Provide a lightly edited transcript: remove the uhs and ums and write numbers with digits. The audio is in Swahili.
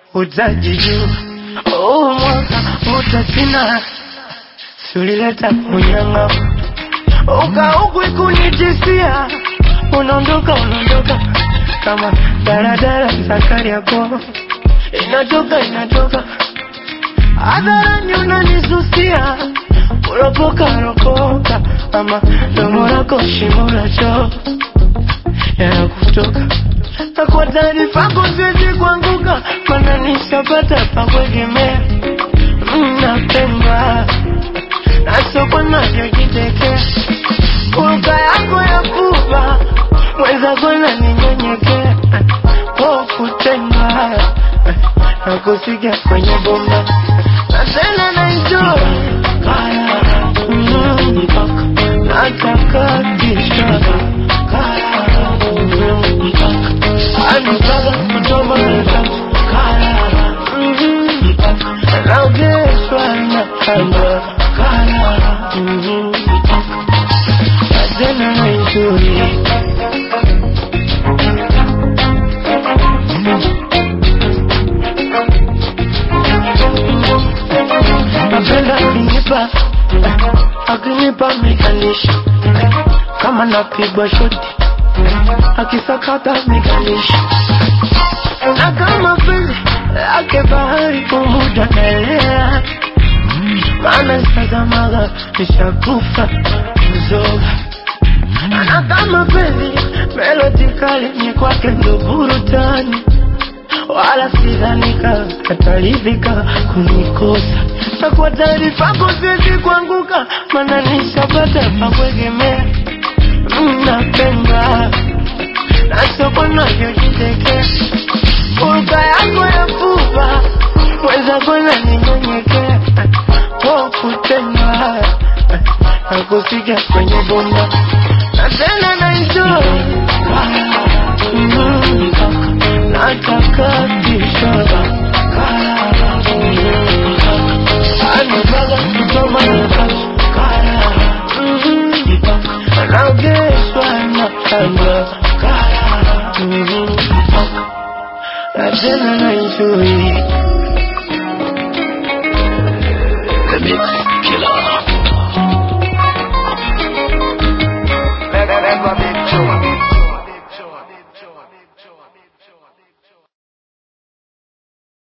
utajijua. Mwaka utasina, sulileta unyanga ukauku ikunitisia. Unaondoka kama daladala sakari yako inatoka hadharani unanisusia. Ulopoka ama domo lako shimo la choo yanakutoka. Na kwa taarifa yako siwezi kuanguka, maana nishapata pa kuegemea. Napendwa na soko navyojitekea. Kuruka yako ya pupa mwenzako inaninyenyekea. Kutendwa na kusikia kwenye bomba, na tena na enjoy nataka kisha anotaka kutoma naogeshwa na kamba tena na enjoy. Akinipa mekanisha kama napigwa shoti, akisakata mekanisha. Na kama vile ake bahari kumuda naelea, maana sazamaga nishakufa kuzoga. Na kama vile melodi kali ni kwake ndo burutani, wala sidhanika katalivika kunikosa. Na kwa taarifa yako siwezi kuanguka, maana nishapata pa kuegemea. Napendwa na soko navyojitekea. Kuruka yako ya pupa mwenzako inaninyenyekea. Kutendwa na kusikia kwenye bomba, na tena na enjoy nataka kisha anotaka kutoma naogeshwa na kamba na tena na enjoy the mix.